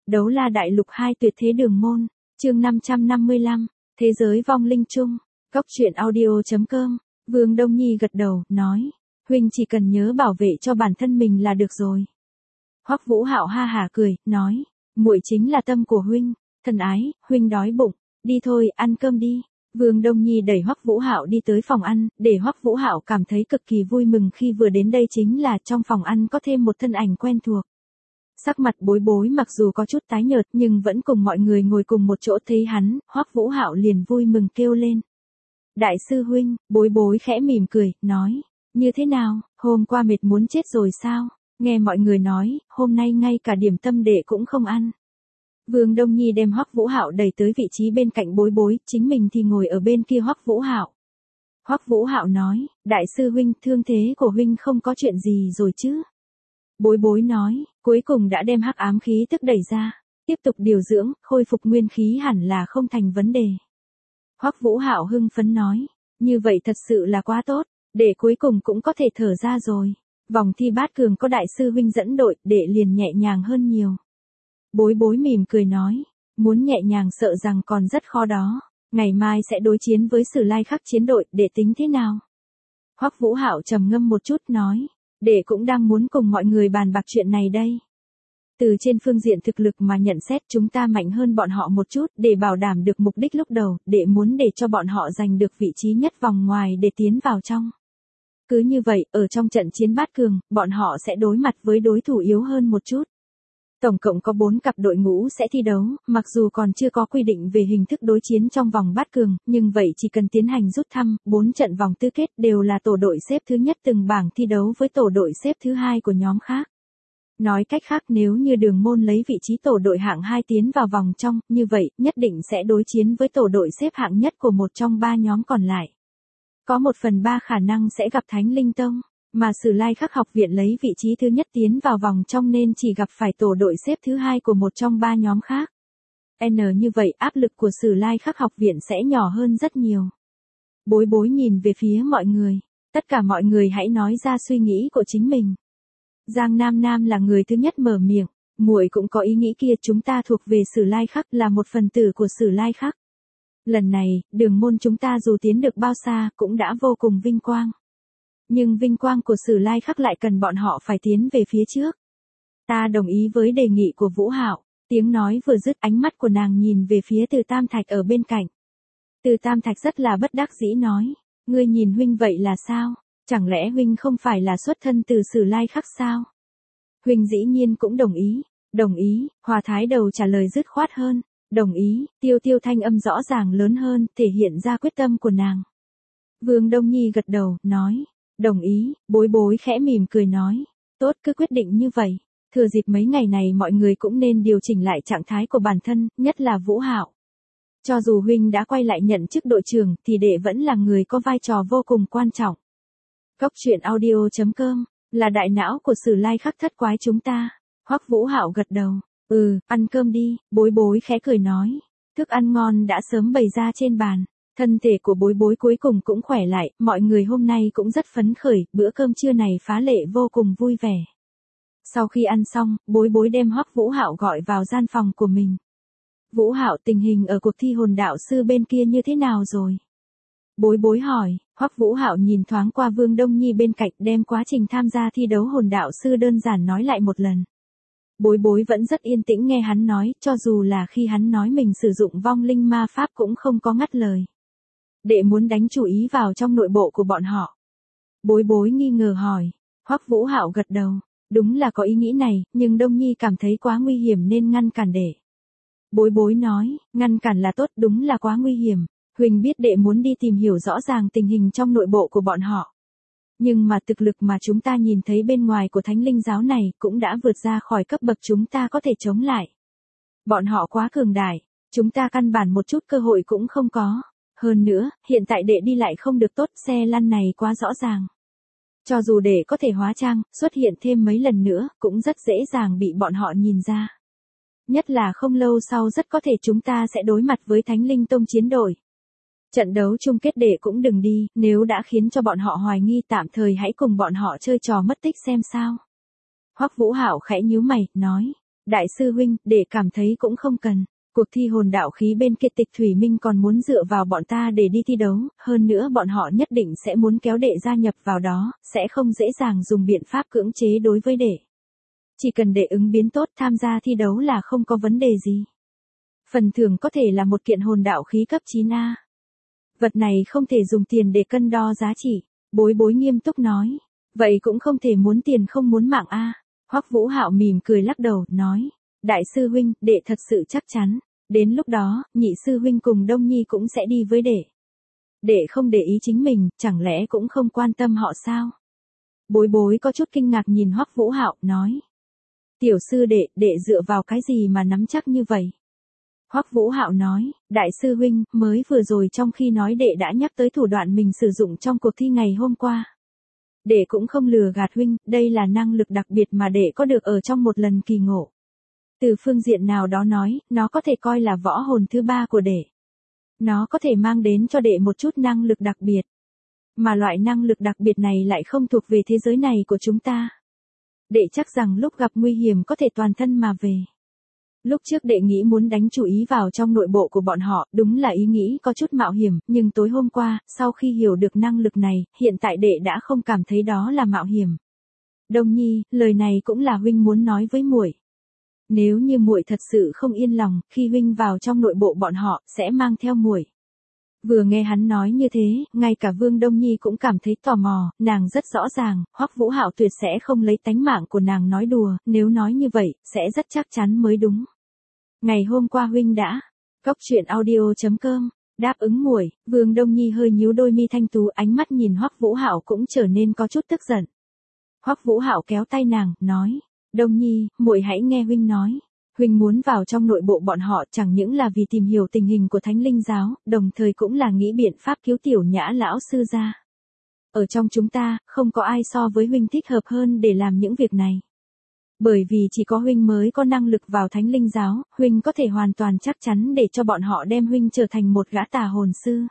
Đấu la đại lục 2 tuyệt thế đường môn, chương 555, thế giới vong linh chung, Cốc truyện audio.com, Vương Đông Nhi gật đầu, nói, huynh chỉ cần nhớ bảo vệ cho bản thân mình là được rồi. Hoắc Vũ Hạo ha hả cười, nói, muội chính là tâm của huynh, thân ái, huynh đói bụng, đi thôi, ăn cơm đi. Vương Đông Nhi đẩy Hoắc Vũ Hạo đi tới phòng ăn, để Hoắc Vũ Hạo cảm thấy cực kỳ vui mừng khi vừa đến đây chính là trong phòng ăn có thêm một thân ảnh quen thuộc. Sắc mặt Bối Bối mặc dù có chút tái nhợt nhưng vẫn cùng mọi người ngồi cùng một chỗ thấy hắn, Hoắc Vũ Hạo liền vui mừng kêu lên. Đại sư huynh, Bối Bối khẽ mỉm cười, nói, như thế nào, hôm qua mệt muốn chết rồi sao, nghe mọi người nói, hôm nay ngay cả điểm tâm đệ cũng không ăn. Vương Đông Nhi đem Hoắc Vũ Hạo đẩy tới vị trí bên cạnh Bối Bối, chính mình thì ngồi ở bên kia Hoắc Vũ Hạo. Hoắc Vũ Hạo nói, đại sư huynh, thương thế của huynh không có chuyện gì rồi chứ? Bối Bối nói, cuối cùng đã đem hắc ám khí tức đẩy ra, tiếp tục điều dưỡng, khôi phục nguyên khí hẳn là không thành vấn đề. Hoắc Vũ Hạo hưng phấn nói, như vậy thật sự là quá tốt, đệ cuối cùng cũng có thể thở ra rồi. Vòng thi bát cường có đại sư huynh dẫn đội, đệ liền nhẹ nhàng hơn nhiều. Bối Bối mỉm cười nói, muốn nhẹ nhàng sợ rằng còn rất khó đó, ngày mai sẽ đối chiến với Sử Lai Khắc chiến đội, đệ tính thế nào? Hoắc Vũ Hạo trầm ngâm một chút nói, đệ cũng đang muốn cùng mọi người bàn bạc chuyện này đây. Từ trên phương diện thực lực mà nhận xét chúng ta mạnh hơn bọn họ một chút để bảo đảm được mục đích lúc đầu, đệ muốn để cho bọn họ giành được vị trí nhất vòng ngoài để tiến vào trong. Cứ như vậy, ở trong trận chiến bát cường, bọn họ sẽ đối mặt với đối thủ yếu hơn một chút. Tổng cộng có 4 cặp đội ngũ sẽ thi đấu, mặc dù còn chưa có quy định về hình thức đối chiến trong vòng bát cường, nhưng vậy chỉ cần tiến hành rút thăm, 4 trận vòng tứ kết đều là tổ đội xếp thứ nhất từng bảng thi đấu với tổ đội xếp thứ hai của nhóm khác. Nói cách khác nếu như Đường Môn lấy vị trí tổ đội hạng 2 tiến vào vòng trong, như vậy, nhất định sẽ đối chiến với tổ đội xếp hạng nhất của một trong 3 nhóm còn lại. Có 1/3 khả năng sẽ gặp Thánh Linh Tông. Mà Sử Lai Khắc học viện lấy vị trí thứ nhất tiến vào vòng trong nên chỉ gặp phải tổ đội xếp thứ hai của một trong 3 nhóm khác. Như vậy áp lực của Sử Lai Khắc học viện sẽ nhỏ hơn rất nhiều. Bối Bối nhìn về phía mọi người. Tất cả mọi người hãy nói ra suy nghĩ của chính mình. Giang Nam Nam là người thứ nhất mở miệng. Muội cũng có ý nghĩ kia, chúng ta thuộc về Sử Lai Khắc, là một phần tử của Sử Lai Khắc. Lần này, Đường Môn chúng ta dù tiến được bao xa cũng đã vô cùng vinh quang. Nhưng vinh quang của Sử Lai Khắc lại cần bọn họ phải tiến về phía trước. Ta đồng ý với đề nghị của Vũ Hạo. Tiếng nói vừa dứt, ánh mắt của nàng nhìn về phía Từ Tam Thạch ở bên cạnh. Từ Tam Thạch rất là bất đắc dĩ nói, ngươi nhìn huynh vậy là sao? Chẳng lẽ huynh không phải là xuất thân từ Sử Lai Khắc sao? Huynh dĩ nhiên cũng đồng ý, Hòa Thái Đầu trả lời dứt khoát hơn, đồng ý, Tiêu Tiêu thanh âm rõ ràng lớn hơn, thể hiện ra quyết tâm của nàng. Vương Đông Nhi gật đầu, nói, đồng ý. Bối Bối khẽ mỉm cười nói, tốt, cứ quyết định như vậy. Thừa dịp mấy ngày này mọi người cũng nên điều chỉnh lại trạng thái của bản thân, nhất là Vũ Hạo. Cho dù huynh đã quay lại nhận chức đội trưởng thì đệ vẫn là người có vai trò vô cùng quan trọng. Cốc truyện audio.com là đại não của Sử Lai Khắc thất quái chúng ta. Hoắc Vũ Hạo gật đầu, ăn cơm đi. Bối Bối khẽ cười nói, thức ăn ngon đã sớm bày ra trên bàn. Thân thể của Bối Bối cuối cùng cũng khỏe lại, mọi người hôm nay cũng rất phấn khởi, bữa cơm trưa này phá lệ vô cùng vui vẻ. Sau khi ăn xong, Bối Bối đem Hoắc Vũ Hạo gọi vào gian phòng của mình. Vũ Hạo, tình hình ở cuộc thi hồn đạo sư bên kia như thế nào rồi? Bối Bối hỏi. Hoắc Vũ Hạo nhìn thoáng qua Vương Đông Nhi bên cạnh, đem quá trình tham gia thi đấu hồn đạo sư đơn giản nói lại một lần. Bối Bối vẫn rất yên tĩnh nghe hắn nói, cho dù là khi hắn nói mình sử dụng vong linh ma pháp cũng không có ngắt lời. Đệ muốn đánh chú ý vào trong nội bộ của bọn họ. Bối Bối nghi ngờ hỏi. Hoắc Vũ Hạo gật đầu. Đúng là có ý nghĩ này, nhưng Đông Nhi cảm thấy quá nguy hiểm nên ngăn cản đệ. Bối Bối nói, ngăn cản là tốt, đúng là quá nguy hiểm. Huỳnh biết đệ muốn đi tìm hiểu rõ ràng tình hình trong nội bộ của bọn họ. Nhưng mà thực lực mà chúng ta nhìn thấy bên ngoài của Thánh Linh giáo này cũng đã vượt ra khỏi cấp bậc chúng ta có thể chống lại. Bọn họ quá cường đại, chúng ta căn bản một chút cơ hội cũng không có. Hơn nữa, hiện tại đệ đi lại không được tốt, xe lăn này quá rõ ràng. Cho dù đệ có thể hóa trang, xuất hiện thêm mấy lần nữa, cũng rất dễ dàng bị bọn họ nhìn ra. Nhất là không lâu sau rất có thể chúng ta sẽ đối mặt với Thánh Linh Tông chiến đội. Trận đấu chung kết đệ cũng đừng đi, nếu đã khiến cho bọn họ hoài nghi tạm thời hãy cùng bọn họ chơi trò mất tích xem sao. Hoắc Vũ Hạo khẽ nhíu mày, nói, Đại sư huynh, đệ cảm thấy cũng không cần. Cuộc thi hồn đạo khí bên kia Tịch Thủy Minh còn muốn dựa vào bọn ta để đi thi đấu, hơn nữa bọn họ nhất định sẽ muốn kéo đệ gia nhập vào đó, sẽ không dễ dàng dùng biện pháp cưỡng chế đối với đệ. Chỉ cần đệ ứng biến tốt tham gia thi đấu là không có vấn đề gì. Phần thưởng có thể là một kiện hồn đạo khí cấp 9A. Vật này không thể dùng tiền để cân đo giá trị. Bối bối nghiêm túc nói. Vậy cũng không thể muốn tiền không muốn mạng a. Hoắc Vũ Hạo mỉm cười lắc đầu, nói. Đại sư huynh, đệ thật sự chắc chắn. Đến lúc đó, nhị sư huynh cùng Đông Nhi cũng sẽ đi với đệ. Đệ không để ý chính mình, chẳng lẽ cũng không quan tâm họ sao? Bối bối có chút kinh ngạc nhìn Hoắc Vũ Hạo, nói. Tiểu sư đệ dựa vào cái gì mà nắm chắc như vậy? Hoắc Vũ Hạo nói, đại sư huynh, mới vừa rồi trong khi nói đệ đã nhắc tới thủ đoạn mình sử dụng trong cuộc thi ngày hôm qua. Đệ cũng không lừa gạt huynh, đây là năng lực đặc biệt mà đệ có được ở trong một lần kỳ ngộ. Từ phương diện nào đó nói, nó có thể coi là võ hồn thứ 3 của đệ. Nó có thể mang đến cho đệ một chút năng lực đặc biệt. Mà loại năng lực đặc biệt này lại không thuộc về thế giới này của chúng ta. Đệ chắc rằng lúc gặp nguy hiểm có thể toàn thân mà về. Lúc trước đệ nghĩ muốn đánh chú ý vào trong nội bộ của bọn họ, đúng là ý nghĩ có chút mạo hiểm, nhưng tối hôm qua, sau khi hiểu được năng lực này, hiện tại đệ đã không cảm thấy đó là mạo hiểm. Đông Nhi, lời này cũng là huynh muốn nói với muội. Nếu như muội thật sự không yên lòng, khi huynh vào trong nội bộ bọn họ, sẽ mang theo muội. Vừa nghe hắn nói như thế, ngay cả Vương Đông Nhi cũng cảm thấy tò mò, nàng rất rõ ràng, Hoắc Vũ Hạo tuyệt sẽ không lấy tánh mạng của nàng nói đùa, nếu nói như vậy, sẽ rất chắc chắn mới đúng. Ngày hôm qua huynh đã, coctruyện.audio.com, đáp ứng muội. Vương Đông Nhi hơi nhíu đôi mi thanh tú, ánh mắt nhìn Hoắc Vũ Hạo cũng trở nên có chút tức giận. Hoắc Vũ Hạo kéo tay nàng, nói, Đông Nhi, muội hãy nghe huynh nói. Huynh muốn vào trong nội bộ bọn họ chẳng những là vì tìm hiểu tình hình của Thánh Linh Giáo, đồng thời cũng là nghĩ biện pháp cứu Tiểu Nhã lão sư ra. Ở trong chúng ta, không có ai so với huynh thích hợp hơn để làm những việc này. Bởi vì chỉ có huynh mới có năng lực vào Thánh Linh Giáo, huynh có thể hoàn toàn chắc chắn để cho bọn họ đem huynh trở thành một gã tà hồn sư.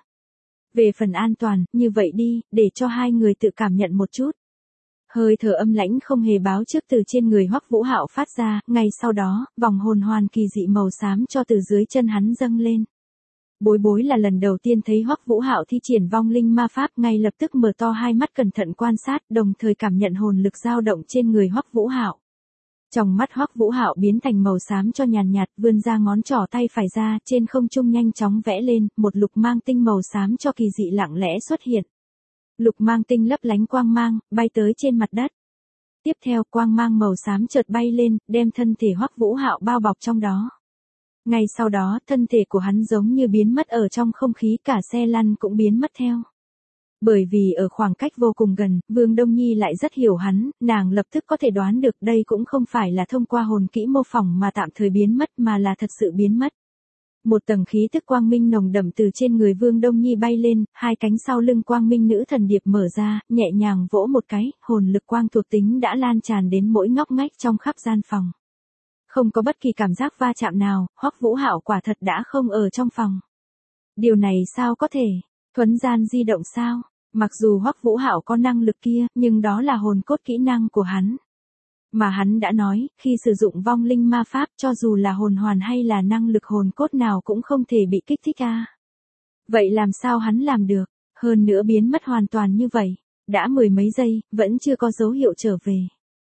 Về phần an toàn, như vậy đi, để cho hai người tự cảm nhận một chút. Hơi thở âm lãnh không hề báo trước từ trên người Hoắc Vũ Hạo phát ra, ngay sau đó, vòng hồn hoàn kỳ dị màu xám cho từ dưới chân hắn dâng lên. Bối bối là lần đầu tiên thấy Hoắc Vũ Hạo thi triển vong linh ma pháp, ngay lập tức mở to hai mắt cẩn thận quan sát, đồng thời cảm nhận hồn lực dao động trên người Hoắc Vũ Hạo. Trong mắt Hoắc Vũ Hạo biến thành màu xám cho nhàn nhạt, vươn ra ngón trỏ tay phải ra, trên không trung nhanh chóng vẽ lên, một lục mang tinh màu xám cho kỳ dị lặng lẽ xuất hiện. Lục mang tinh lấp lánh quang mang, bay tới trên mặt đất. Tiếp theo, quang mang màu xám chợt bay lên, đem thân thể Hoắc Vũ Hạo bao bọc trong đó. Ngay sau đó, thân thể của hắn giống như biến mất ở trong không khí, cả xe lăn cũng biến mất theo. Bởi vì ở khoảng cách vô cùng gần, Vương Đông Nhi lại rất hiểu hắn, nàng lập tức có thể đoán được đây cũng không phải là thông qua hồn kỹ mô phỏng mà tạm thời biến mất mà là thật sự biến mất. Một tầng khí tức quang minh nồng đậm từ trên người Vương Đông Nhi bay lên, hai cánh sau lưng quang minh nữ thần điệp mở ra, nhẹ nhàng vỗ một cái, hồn lực quang thuộc tính đã lan tràn đến mỗi ngóc ngách trong khắp gian phòng. Không có bất kỳ cảm giác va chạm nào, Hoắc Vũ Hạo quả thật đã không ở trong phòng. Điều này sao có thể? Thuấn gian di động sao? Mặc dù Hoắc Vũ Hạo có năng lực kia, nhưng đó là hồn cốt kỹ năng của hắn. Mà hắn đã nói, khi sử dụng vong linh ma pháp cho dù là hồn hoàn hay là năng lực hồn cốt nào cũng không thể bị kích thích a. Vậy làm sao hắn làm được? Hơn nữa biến mất hoàn toàn như vậy. Đã mười mấy giây, vẫn chưa có dấu hiệu trở về.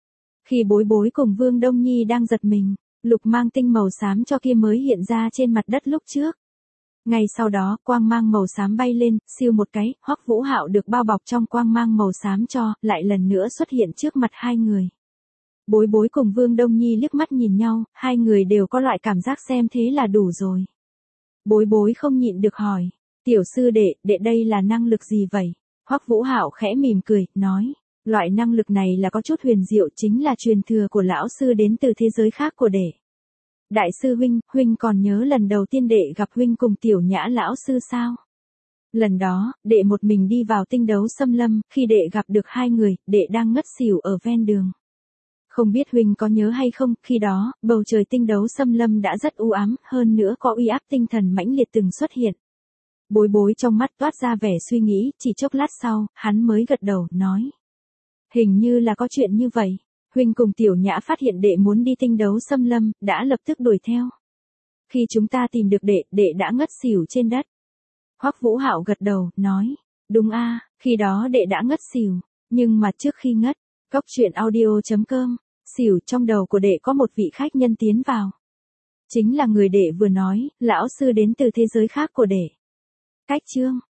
Khi bối bối cùng Vương Đông Nhi đang giật mình, lục mang tinh màu xám cho kia mới hiện ra trên mặt đất lúc trước. Ngay sau đó, quang mang màu xám bay lên, siêu một cái, Hoắc Vũ Hạo được bao bọc trong quang mang màu xám cho, lại lần nữa xuất hiện trước mặt hai người. Bối bối cùng Vương Đông Nhi liếc mắt nhìn nhau, hai người đều có loại cảm giác xem thế là đủ rồi. Bối bối không nhịn được hỏi, tiểu sư đệ đây là năng lực gì vậy? Hoắc Vũ Hạo khẽ mỉm cười, nói, loại năng lực này là có chút huyền diệu, chính là truyền thừa của lão sư đến từ thế giới khác của đệ. Đại sư huynh còn nhớ lần đầu tiên đệ gặp huynh cùng Tiểu Nhã lão sư sao? Lần đó, đệ một mình đi vào tinh đấu xâm lâm, khi đệ gặp được hai người, đệ đang ngất xỉu ở ven đường. Không biết huynh có nhớ hay không, khi đó, bầu trời tinh đấu xâm lâm đã rất u ám, hơn nữa có uy áp tinh thần mãnh liệt từng xuất hiện. Bối bối trong mắt toát ra vẻ suy nghĩ, chỉ chốc lát sau, hắn mới gật đầu, nói. Hình như là có chuyện như vậy. Huynh cùng Tiểu Nhã phát hiện đệ muốn đi tinh đấu xâm lâm, đã lập tức đuổi theo. Khi chúng ta tìm được đệ đã ngất xỉu trên đất. Hoắc Vũ Hạo gật đầu, nói, đúng a, khi đó đệ đã ngất xỉu, nhưng mà trước khi ngất, Cốc truyện audio.com, xỉu trong đầu của đệ có một vị khách nhân tiến vào. Chính là người đệ vừa nói, lão sư đến từ thế giới khác của đệ. Cách chương